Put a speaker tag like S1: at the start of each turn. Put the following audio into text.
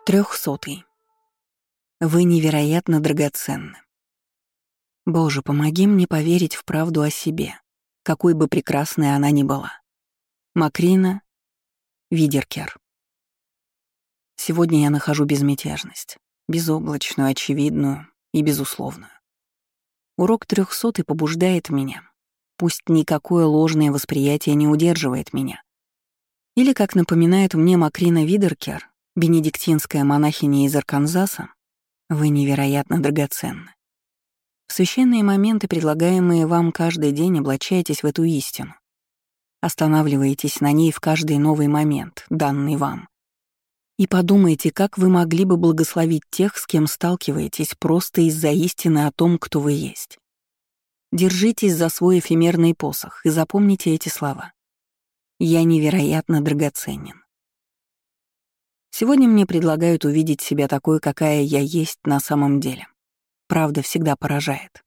S1: 300. Вы невероятно драгоценны. Боже, помоги мне поверить в правду о себе, какой бы прекрасной она ни была. Макрина Видеркер. Сегодня я нахожу безмятежность, безоблачную, очевидную и безусловную. Урок 300 побуждает меня. Пусть никакое ложное восприятие не удерживает меня. Или, как напоминает мне Макрина Видеркер, бенедиктинская монахиня из Арканзаса, вы невероятно драгоценны. В священные моменты, предлагаемые вам каждый день, облачайтесь в эту истину. Останавливайтесь на ней в каждый новый момент, данный вам. И подумайте, как вы могли бы благословить тех, с кем сталкиваетесь, просто из-за истины о том, кто вы есть. Держитесь за свой эфемерный посох и запомните эти слова. «Я невероятно драгоценен». Сегодня мне предлагают увидеть себя такой, какая я есть на самом деле. Правда всегда поражает.